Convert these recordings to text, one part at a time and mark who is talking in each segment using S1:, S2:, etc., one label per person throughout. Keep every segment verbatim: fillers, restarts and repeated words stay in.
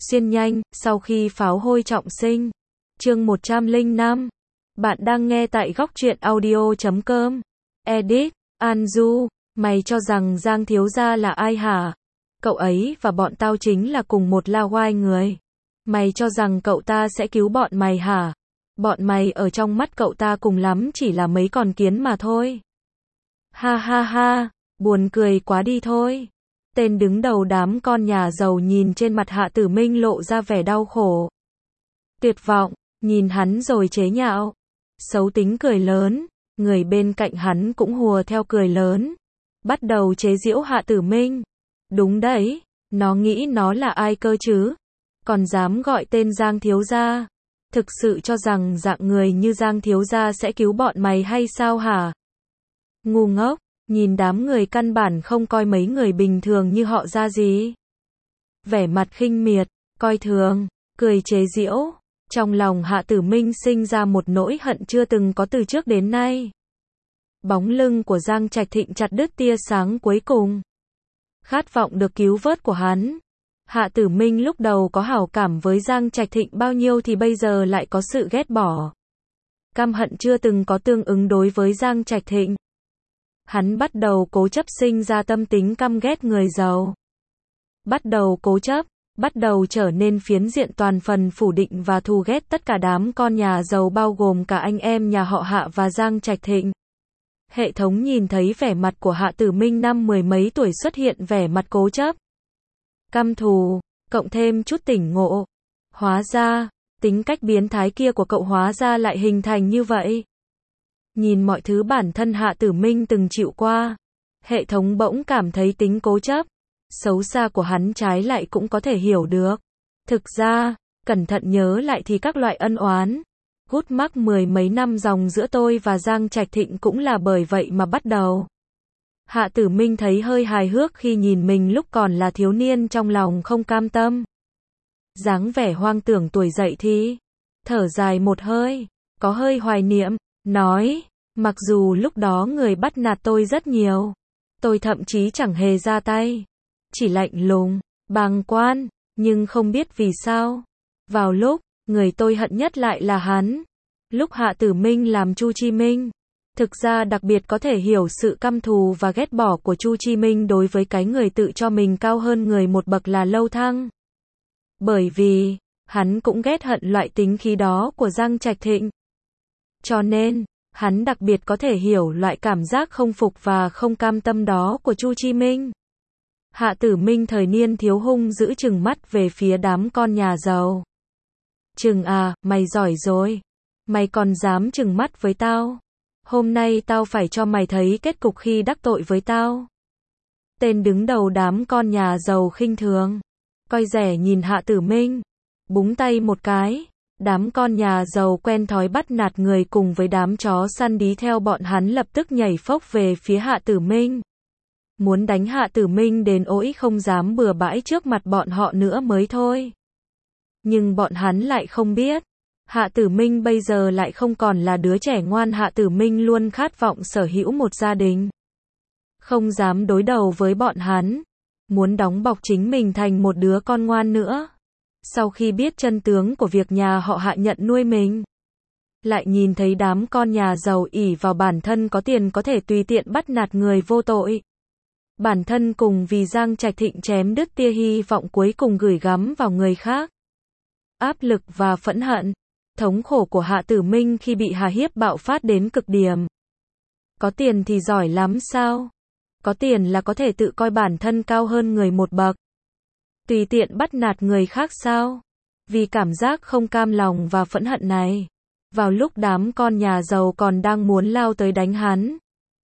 S1: Xuyên nhanh, sau khi pháo hôi trọng sinh. Chương một trăm lẻ năm. Bạn đang nghe tại góc truyện audio chấm com. Edit, Anju, mày cho rằng Giang thiếu gia là ai hả? Cậu ấy và bọn tao chính là cùng một la oai người. Mày cho rằng cậu ta sẽ cứu bọn mày hả? Bọn mày ở trong mắt cậu ta cùng lắm chỉ là mấy con kiến mà thôi. Ha ha ha, buồn cười quá đi thôi. Tên đứng đầu đám con nhà giàu nhìn trên mặt Hạ Tử Minh lộ ra vẻ đau khổ. Tuyệt vọng, nhìn hắn rồi chế nhạo. Xấu tính cười lớn, người bên cạnh hắn cũng hùa theo cười lớn. Bắt đầu chế giễu Hạ Tử Minh. Đúng đấy, nó nghĩ nó là ai cơ chứ? Còn dám gọi tên Giang thiếu gia. Thực sự cho rằng dạng người như Giang thiếu gia sẽ cứu bọn mày hay sao hả? Ngu ngốc, nhìn đám người căn bản không coi mấy người bình thường như họ ra gì. Vẻ mặt khinh miệt, coi thường, cười chế giễu. Trong lòng Hạ Tử Minh sinh ra một nỗi hận chưa từng có từ trước đến nay. Bóng lưng của Giang Trạch Thịnh chặt đứt tia sáng cuối cùng. Khát vọng được cứu vớt của hắn. Hạ Tử Minh lúc đầu có hảo cảm với Giang Trạch Thịnh bao nhiêu thì bây giờ lại có sự ghét bỏ. Căm hận chưa từng có tương ứng đối với Giang Trạch Thịnh. Hắn bắt đầu cố chấp sinh ra tâm tính căm ghét người giàu. Bắt đầu cố chấp, bắt đầu trở nên phiến diện toàn phần phủ định và thù ghét tất cả đám con nhà giàu bao gồm cả anh em nhà họ Hạ và Giang Trạch Thịnh. Hệ thống nhìn thấy vẻ mặt của Hạ Tử Minh năm mười mấy tuổi xuất hiện vẻ mặt cố chấp. Căm thù, cộng thêm chút tỉnh ngộ. Hóa ra, tính cách biến thái kia của cậu hóa ra lại hình thành như vậy. Nhìn mọi thứ bản thân Hạ Tử Minh từng chịu qua, hệ thống bỗng cảm thấy tính cố chấp, xấu xa của hắn trái lại cũng có thể hiểu được. Thực ra, cẩn thận nhớ lại thì các loại ân oán, gút mắc mười mấy năm dòng giữa tôi và Giang Trạch Thịnh cũng là bởi vậy mà bắt đầu. Hạ Tử Minh thấy hơi hài hước khi nhìn mình lúc còn là thiếu niên trong lòng không cam tâm. Dáng vẻ hoang tưởng tuổi dậy thì, thở dài một hơi, có hơi hoài niệm, nói, mặc dù lúc đó người bắt nạt tôi rất nhiều, tôi thậm chí chẳng hề ra tay, chỉ lạnh lùng, bàng quan, nhưng không biết vì sao. Vào lúc, người tôi hận nhất lại là hắn. Lúc Hạ Tử Minh làm Chu Chi Minh, thực ra đặc biệt có thể hiểu sự căm thù và ghét bỏ của Chu Chi Minh đối với cái người tự cho mình cao hơn người một bậc là Lâu Thăng. Bởi vì, hắn cũng ghét hận loại tính khí đó của Giang Trạch Thịnh. Cho nên, hắn đặc biệt có thể hiểu loại cảm giác không phục và không cam tâm đó của Chu Chi Minh. Hạ Tử Minh thời niên thiếu hung giữ chừng mắt về phía đám con nhà giàu. Chừng à, mày giỏi rồi. Mày còn dám chừng mắt với tao. Hôm nay tao phải cho mày thấy kết cục khi đắc tội với tao. Tên đứng đầu đám con nhà giàu khinh thường, coi rẻ nhìn Hạ Tử Minh, búng tay một cái. Đám con nhà giàu quen thói bắt nạt người cùng với đám chó săn đi theo bọn hắn lập tức nhảy phốc về phía Hạ Tử Minh. Muốn đánh Hạ Tử Minh đến ỗi không dám bừa bãi trước mặt bọn họ nữa mới thôi. Nhưng bọn hắn lại không biết, Hạ Tử Minh bây giờ lại không còn là đứa trẻ ngoan. Hạ Tử Minh luôn khát vọng sở hữu một gia đình. Không dám đối đầu với bọn hắn. Muốn đóng bọc chính mình thành một đứa con ngoan nữa. Sau khi biết chân tướng của việc nhà họ Hạ nhận nuôi mình, lại nhìn thấy đám con nhà giàu ỷ vào bản thân có tiền có thể tùy tiện bắt nạt người vô tội. Bản thân cùng vì Giang Trạch Thịnh chém đứt tia hy vọng cuối cùng gửi gắm vào người khác. Áp lực và phẫn hận, thống khổ của Hạ Tử Minh khi bị hà hiếp bạo phát đến cực điểm. Có tiền thì giỏi lắm sao? Có tiền là có thể tự coi bản thân cao hơn người một bậc. Tùy tiện bắt nạt người khác sao? Vì cảm giác không cam lòng và phẫn hận này, vào lúc đám con nhà giàu còn đang muốn lao tới đánh hắn,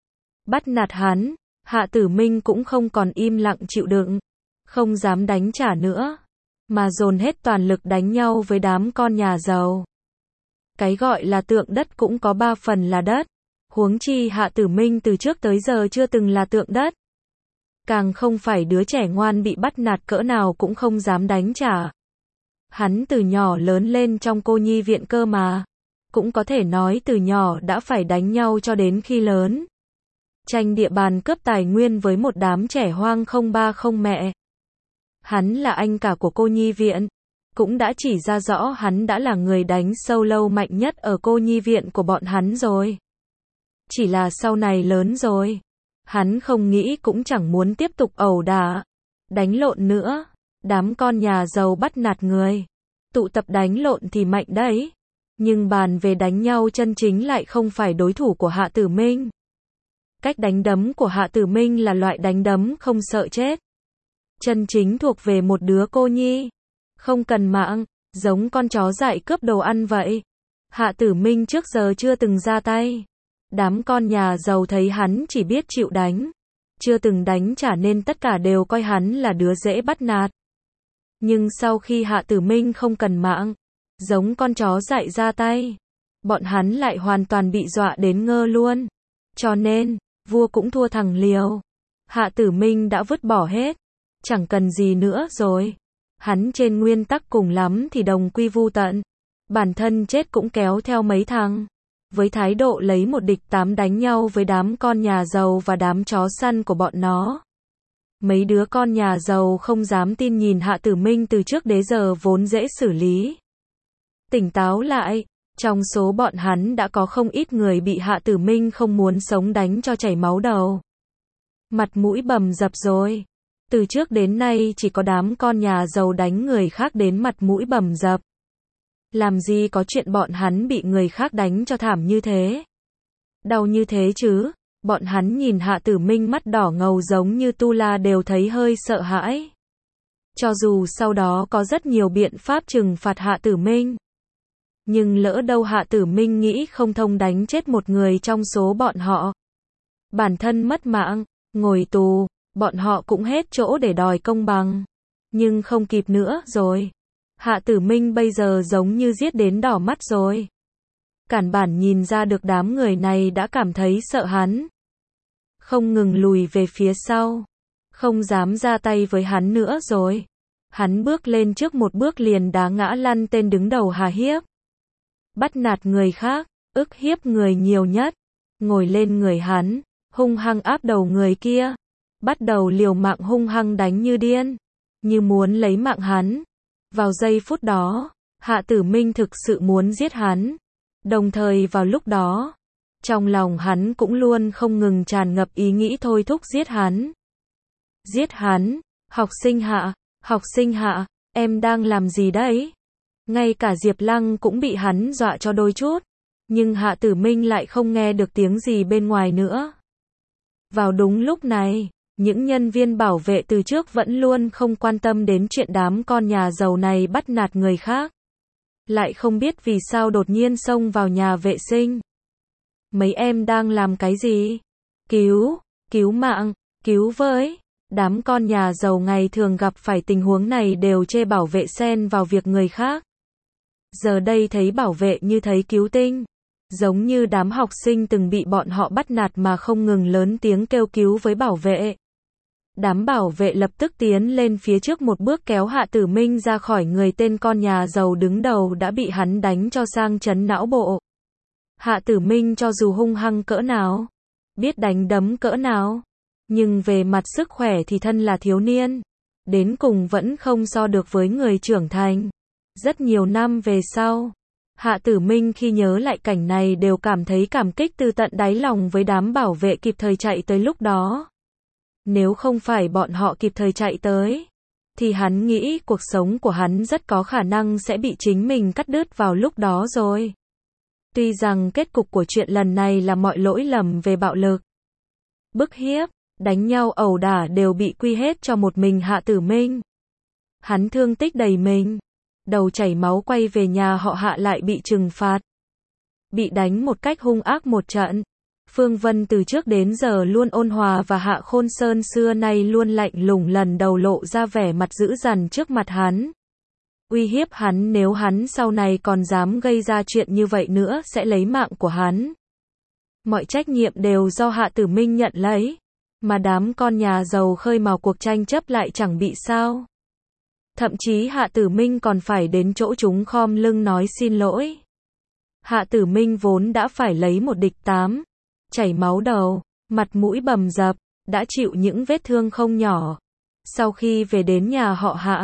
S1: bắt nạt hắn, Hạ Tử Minh cũng không còn im lặng chịu đựng, không dám đánh trả nữa, mà dồn hết toàn lực đánh nhau với đám con nhà giàu. Cái gọi là tượng đất cũng có ba phần là đất, huống chi Hạ Tử Minh từ trước tới giờ chưa từng là tượng đất. Càng không phải đứa trẻ ngoan bị bắt nạt cỡ nào cũng không dám đánh trả. Hắn từ nhỏ lớn lên trong cô nhi viện cơ mà. Cũng có thể nói từ nhỏ đã phải đánh nhau cho đến khi lớn. Tranh địa bàn cướp tài nguyên với một đám trẻ hoang không ba không mẹ. Hắn là anh cả của cô nhi viện, cũng đã chỉ ra rõ hắn đã là người đánh solo mạnh nhất ở cô nhi viện của bọn hắn rồi. Chỉ là sau này lớn rồi, hắn không nghĩ cũng chẳng muốn tiếp tục ẩu đả, đánh lộn nữa. Đám con nhà giàu bắt nạt người, tụ tập đánh lộn thì mạnh đấy, nhưng bàn về đánh nhau chân chính lại không phải đối thủ của Hạ Tử Minh. Cách đánh đấm của Hạ Tử Minh là loại đánh đấm không sợ chết. Chân chính thuộc về một đứa cô nhi, không cần mạng, giống con chó dại cướp đồ ăn vậy. Hạ Tử Minh trước giờ chưa từng ra tay. Đám con nhà giàu thấy hắn chỉ biết chịu đánh, chưa từng đánh trả nên tất cả đều coi hắn là đứa dễ bắt nạt. Nhưng sau khi Hạ Tử Minh không cần mạng, giống con chó dại ra tay, bọn hắn lại hoàn toàn bị dọa đến ngơ luôn. Cho nên, vua cũng thua thằng liều. Hạ Tử Minh đã vứt bỏ hết, chẳng cần gì nữa rồi. Hắn trên nguyên tắc cùng lắm thì đồng quy vu tận, bản thân chết cũng kéo theo mấy thằng. Với thái độ lấy một địch tám đánh nhau với đám con nhà giàu và đám chó săn của bọn nó, mấy đứa con nhà giàu không dám tin nhìn Hạ Tử Minh từ trước đến giờ vốn dễ xử lý. Tỉnh táo lại, trong số bọn hắn đã có không ít người bị Hạ Tử Minh không muốn sống đánh cho chảy máu đầu. Mặt mũi bầm dập rồi. Từ trước đến nay chỉ có đám con nhà giàu đánh người khác đến mặt mũi bầm dập. Làm gì có chuyện bọn hắn bị người khác đánh cho thảm như thế. Đau như thế chứ. Bọn hắn nhìn Hạ Tử Minh mắt đỏ ngầu giống như tu la đều thấy hơi sợ hãi. Cho dù sau đó có rất nhiều biện pháp trừng phạt Hạ Tử Minh, nhưng lỡ đâu Hạ Tử Minh nghĩ không thông đánh chết một người trong số bọn họ, bản thân mất mạng, ngồi tù, bọn họ cũng hết chỗ để đòi công bằng. Nhưng không kịp nữa rồi. Hạ Tử Minh bây giờ giống như giết đến đỏ mắt rồi. Cản bản nhìn ra được đám người này đã cảm thấy sợ hắn, không ngừng lùi về phía sau, không dám ra tay với hắn nữa rồi. Hắn bước lên trước một bước liền đá ngã lăn tên đứng đầu Hà Hiếp. Bắt nạt người khác, ức hiếp người nhiều nhất, ngồi lên người hắn, hung hăng áp đầu người kia, bắt đầu liều mạng hung hăng đánh như điên, như muốn lấy mạng hắn. Vào giây phút đó, Hạ Tử Minh thực sự muốn giết hắn. Đồng thời vào lúc đó, trong lòng hắn cũng luôn không ngừng tràn ngập ý nghĩ thôi thúc giết hắn. Giết hắn, học sinh Hạ, học sinh Hạ, em đang làm gì đấy? Ngay cả Diệp Lăng cũng bị hắn dọa cho đôi chút, nhưng Hạ Tử Minh lại không nghe được tiếng gì bên ngoài nữa. Vào đúng lúc này, những nhân viên bảo vệ từ trước vẫn luôn không quan tâm đến chuyện đám con nhà giàu này bắt nạt người khác, lại không biết vì sao đột nhiên xông vào nhà vệ sinh. Mấy em đang làm cái gì? Cứu, cứu mạng, cứu với. Đám con nhà giàu ngày thường gặp phải tình huống này đều chê bảo vệ xen vào việc người khác. Giờ đây thấy bảo vệ như thấy cứu tinh. Giống như đám học sinh từng bị bọn họ bắt nạt mà không ngừng lớn tiếng kêu cứu với bảo vệ. Đám bảo vệ lập tức tiến lên phía trước một bước kéo Hạ Tử Minh ra khỏi người tên con nhà giàu đứng đầu đã bị hắn đánh cho sang chấn não bộ. Hạ Tử Minh cho dù hung hăng cỡ nào, biết đánh đấm cỡ nào, nhưng về mặt sức khỏe thì thân là thiếu niên, đến cùng vẫn không so được với người trưởng thành. Rất nhiều năm về sau, Hạ Tử Minh khi nhớ lại cảnh này đều cảm thấy cảm kích từ tận đáy lòng với đám bảo vệ kịp thời chạy tới lúc đó. Nếu không phải bọn họ kịp thời chạy tới, thì hắn nghĩ cuộc sống của hắn rất có khả năng sẽ bị chính mình cắt đứt vào lúc đó rồi. Tuy rằng kết cục của chuyện lần này là mọi lỗi lầm về bạo lực, bức hiếp, đánh nhau ẩu đả đều bị quy hết cho một mình Hạ Tử Minh. Hắn thương tích đầy mình, đầu chảy máu quay về nhà họ Hạ lại bị trừng phạt, bị đánh một cách hung ác một trận. Phương Vân từ trước đến giờ luôn ôn hòa và Hạ Khôn Sơn xưa nay luôn lạnh lùng lần đầu lộ ra vẻ mặt dữ dằn trước mặt hắn. Uy hiếp hắn nếu hắn sau này còn dám gây ra chuyện như vậy nữa sẽ lấy mạng của hắn. Mọi trách nhiệm đều do Hạ Tử Minh nhận lấy, mà đám con nhà giàu khơi mào cuộc tranh chấp lại chẳng bị sao. Thậm chí Hạ Tử Minh còn phải đến chỗ chúng khom lưng nói xin lỗi. Hạ Tử Minh vốn đã phải lấy một địch tám, chảy máu đầu, mặt mũi bầm dập, đã chịu những vết thương không nhỏ. Sau khi về đến nhà họ Hạ,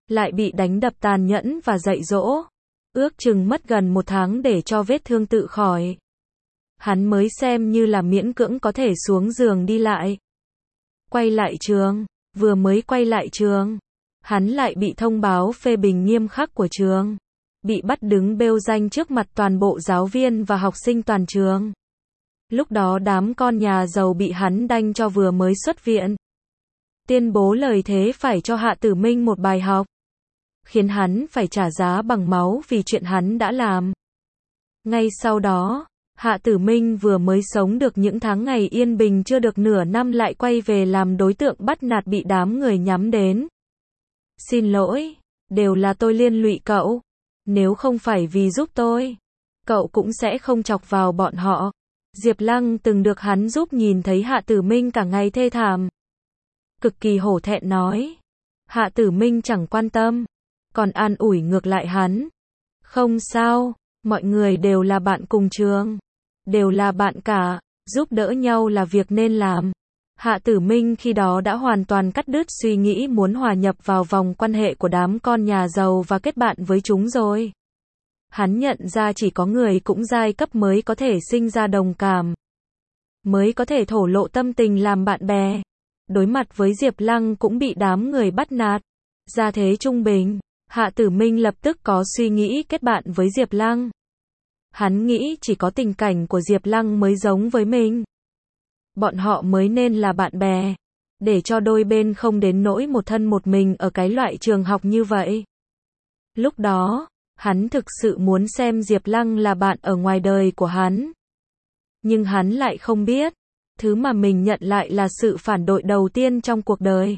S1: lại bị đánh đập tàn nhẫn và dạy dỗ. Ước chừng mất gần một tháng để cho vết thương tự khỏi. Hắn mới xem như là miễn cưỡng có thể xuống giường đi lại. Quay lại trường, vừa mới quay lại trường, hắn lại bị thông báo phê bình nghiêm khắc của trường. Bị bắt đứng bêu danh trước mặt toàn bộ giáo viên và học sinh toàn trường. Lúc đó đám con nhà giàu bị hắn đanh cho vừa mới xuất viện. Tuyên bố lời thế phải cho Hạ Tử Minh một bài học. Khiến hắn phải trả giá bằng máu vì chuyện hắn đã làm. Ngay sau đó, Hạ Tử Minh vừa mới sống được những tháng ngày yên bình chưa được nửa năm lại quay về làm đối tượng bắt nạt bị đám người nhắm đến. Xin lỗi, đều là tôi liên lụy cậu. Nếu không phải vì giúp tôi, cậu cũng sẽ không chọc vào bọn họ. Diệp Lăng từng được hắn giúp nhìn thấy Hạ Tử Minh cả ngày thê thảm. Cực kỳ hổ thẹn nói. Hạ Tử Minh chẳng quan tâm, còn an ủi ngược lại hắn. Không sao, mọi người đều là bạn cùng trường. Đều là bạn cả, giúp đỡ nhau là việc nên làm. Hạ Tử Minh khi đó đã hoàn toàn cắt đứt suy nghĩ muốn hòa nhập vào vòng quan hệ của đám con nhà giàu và kết bạn với chúng rồi. Hắn nhận ra chỉ có người cũng giai cấp mới có thể sinh ra đồng cảm. Mới có thể thổ lộ tâm tình làm bạn bè. Đối mặt với Diệp Lăng cũng bị đám người bắt nạt. Gia thế trung bình, Hạ Tử Minh lập tức có suy nghĩ kết bạn với Diệp Lăng. Hắn nghĩ chỉ có tình cảnh của Diệp Lăng mới giống với mình. Bọn họ mới nên là bạn bè. Để cho đôi bên không đến nỗi một thân một mình ở cái loại trường học như vậy. Lúc đó, hắn thực sự muốn xem Diệp Lăng là bạn ở ngoài đời của hắn. Nhưng hắn lại không biết, thứ mà mình nhận lại là sự phản bội đầu tiên trong cuộc đời.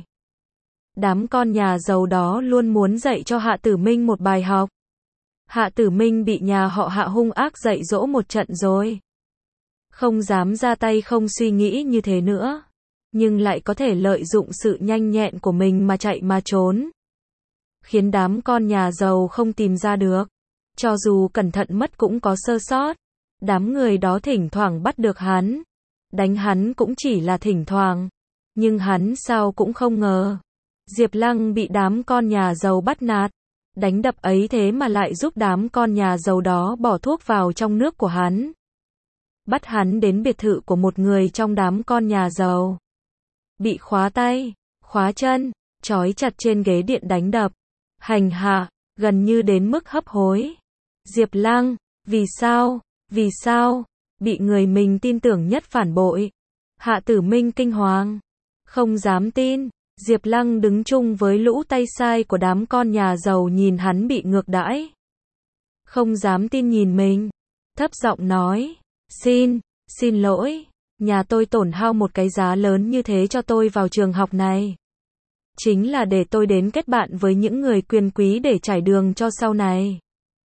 S1: Đám con nhà giàu đó luôn muốn dạy cho Hạ Tử Minh một bài học. Hạ Tử Minh bị nhà họ Hạ hung ác dạy dỗ một trận rồi. Không dám ra tay không suy nghĩ như thế nữa. Nhưng lại có thể lợi dụng sự nhanh nhẹn của mình mà chạy mà trốn. Khiến đám con nhà giàu không tìm ra được. Cho dù cẩn thận mất cũng có sơ sót. Đám người đó thỉnh thoảng bắt được hắn. Đánh hắn cũng chỉ là thỉnh thoảng. Nhưng hắn sao cũng không ngờ. Diệp Lăng bị đám con nhà giàu bắt nạt. Đánh đập ấy thế mà lại giúp đám con nhà giàu đó bỏ thuốc vào trong nước của hắn. Bắt hắn đến biệt thự của một người trong đám con nhà giàu. Bị khóa tay, khóa chân, trói chặt trên ghế điện đánh đập. Hành hạ, gần như đến mức hấp hối. Diệp Lăng, vì sao, vì sao, bị người mình tin tưởng nhất phản bội. Hạ Tử Minh kinh hoàng, không dám tin. Diệp Lăng đứng chung với lũ tay sai của đám con nhà giàu nhìn hắn bị ngược đãi. Không dám tin nhìn mình. Thấp giọng nói, xin, xin lỗi, nhà tôi tổn hao một cái giá lớn như thế cho tôi vào trường học này. Chính là để tôi đến kết bạn với những người quyền quý để trải đường cho sau này.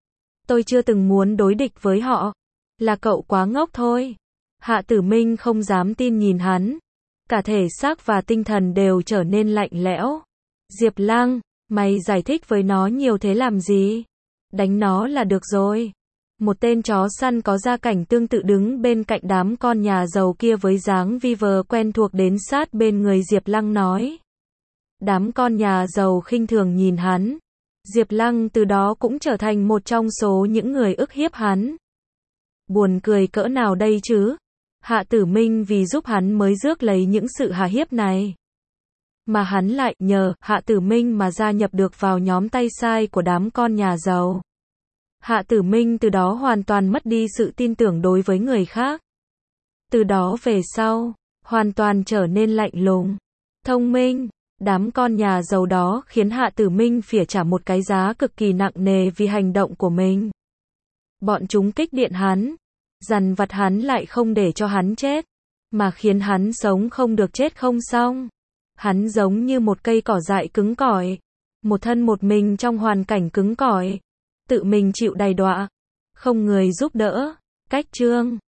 S1: Tôi chưa từng muốn đối địch với họ. Là cậu quá ngốc thôi. Hạ Tử Minh không dám tin nhìn hắn. Cả thể xác và tinh thần đều trở nên lạnh lẽo. Diệp Lăng, mày giải thích với nó nhiều thế làm gì? Đánh nó là được rồi. Một tên chó săn có gia cảnh tương tự đứng bên cạnh đám con nhà giàu kia với dáng vi vờ quen thuộc đến sát bên người Diệp Lăng nói. Đám con nhà giàu khinh thường nhìn hắn. Diệp Lăng từ đó cũng trở thành một trong số những người ức hiếp hắn. Buồn cười cỡ nào đây chứ? Hạ Tử Minh vì giúp hắn mới rước lấy những sự hà hiếp này. Mà hắn lại nhờ Hạ Tử Minh mà gia nhập được vào nhóm tay sai của đám con nhà giàu. Hạ Tử Minh từ đó hoàn toàn mất đi sự tin tưởng đối với người khác. Từ đó về sau, hoàn toàn trở nên lạnh lùng, thông minh. Đám con nhà giàu đó khiến Hạ Tử Minh phải trả một cái giá cực kỳ nặng nề vì hành động của mình. Bọn chúng kích điện hắn, dằn vặt hắn lại không để cho hắn chết, mà khiến hắn sống không được chết không xong. Hắn giống như một cây cỏ dại cứng cỏi, một thân một mình trong hoàn cảnh cứng cỏi, tự mình chịu đầy đọa, không người giúp đỡ. Cách chương